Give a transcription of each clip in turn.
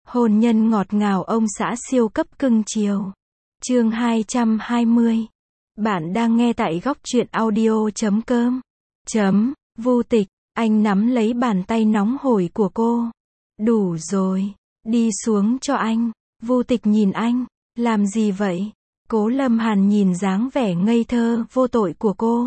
Hôn nhân ngọt ngào ông xã siêu cấp cưng chiều. Chương 220. Bạn đang nghe tại góc truyện audio.com. Vu Tịch, anh nắm lấy bàn tay nóng hổi của cô. Đủ rồi, đi xuống cho anh. Vu Tịch nhìn anh, làm gì vậy? Cố Lâm Hàn nhìn dáng vẻ ngây thơ, vô tội của cô.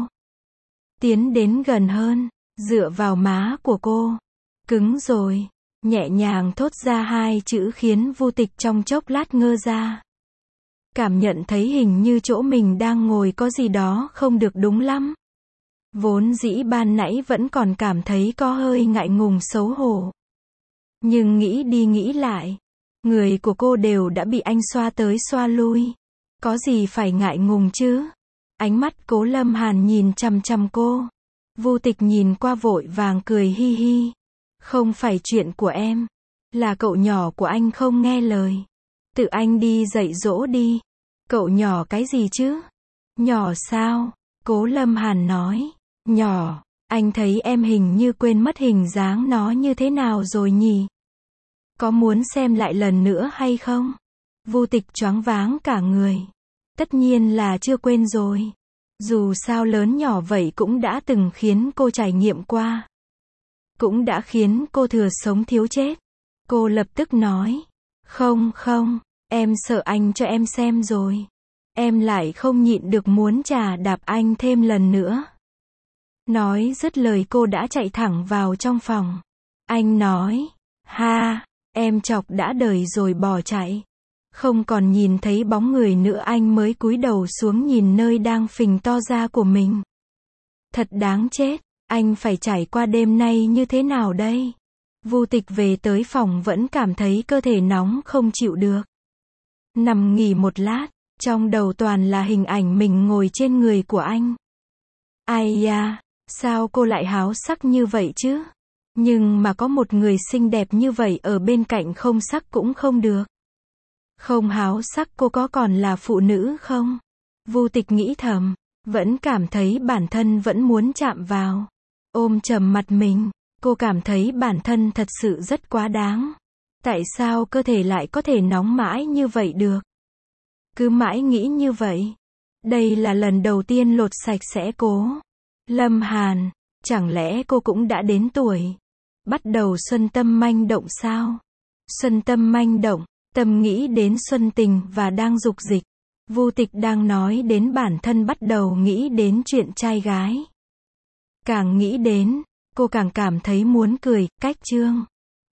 Tiến đến gần hơn, dựa vào má của cô. Cứng rồi, nhẹ nhàng thốt ra hai chữ khiến Vu Tịch trong chốc lát ngơ ra. Cảm nhận thấy hình như chỗ mình đang ngồi có gì đó không được đúng lắm. Vốn dĩ ban nãy vẫn còn cảm thấy có hơi ngại ngùng xấu hổ. Nhưng nghĩ đi nghĩ lại, người của cô đều đã bị anh xoa tới xoa lui. Có gì phải ngại ngùng chứ? Ánh mắt Cố Lâm Hàn nhìn chằm chằm cô. Vu Tịch nhìn qua vội vàng cười hi hi. Không phải chuyện của em. Là cậu nhỏ của anh không nghe lời. Tự anh đi dạy dỗ đi. Cậu nhỏ cái gì chứ? Nhỏ sao? Cố Lâm Hàn nói. Nhỏ, anh thấy em hình như quên mất hình dáng nó như thế nào rồi nhỉ? Có muốn xem lại lần nữa hay không? Vu Tịch choáng váng cả người. Tất nhiên là chưa quên rồi. Dù sao lớn nhỏ vậy cũng đã từng khiến cô trải nghiệm qua. Cũng đã khiến cô thừa sống thiếu chết. Cô lập tức nói. Không, em sợ anh cho em xem rồi. Em lại không nhịn được muốn chà đạp anh thêm lần nữa. Nói dứt lời cô đã chạy thẳng vào trong phòng. Anh nói. Ha, em chọc đã đời rồi bỏ chạy. Không còn nhìn thấy bóng người nữa anh mới cúi đầu xuống nhìn nơi đang phình to ra của mình. Thật đáng chết, anh phải trải qua đêm nay như thế nào đây? Vu Tịch về tới phòng vẫn cảm thấy cơ thể nóng không chịu được. Nằm nghỉ một lát, trong đầu toàn là hình ảnh mình ngồi trên người của anh. Ai da, sao cô lại háo sắc như vậy chứ? Nhưng mà có một người xinh đẹp như vậy ở bên cạnh không sắc cũng không được. Không háo sắc cô có còn là phụ nữ không? Vu Tịch nghĩ thầm, vẫn cảm thấy bản thân vẫn muốn chạm vào. Ôm chầm mặt mình, cô cảm thấy bản thân thật sự rất quá đáng. Tại sao cơ thể lại có thể nóng mãi như vậy được? Cứ mãi nghĩ như vậy. Đây là lần đầu tiên lột sạch sẽ Cố Lâm Hàn. Chẳng lẽ cô cũng đã đến tuổi bắt đầu xuân tâm manh động sao? Xuân tâm manh động, tâm nghĩ đến xuân tình và đang dục dịch. Vu Tịch đang nói đến bản thân bắt đầu nghĩ đến chuyện trai gái. Càng nghĩ đến, cô càng cảm thấy muốn cười. Cách chương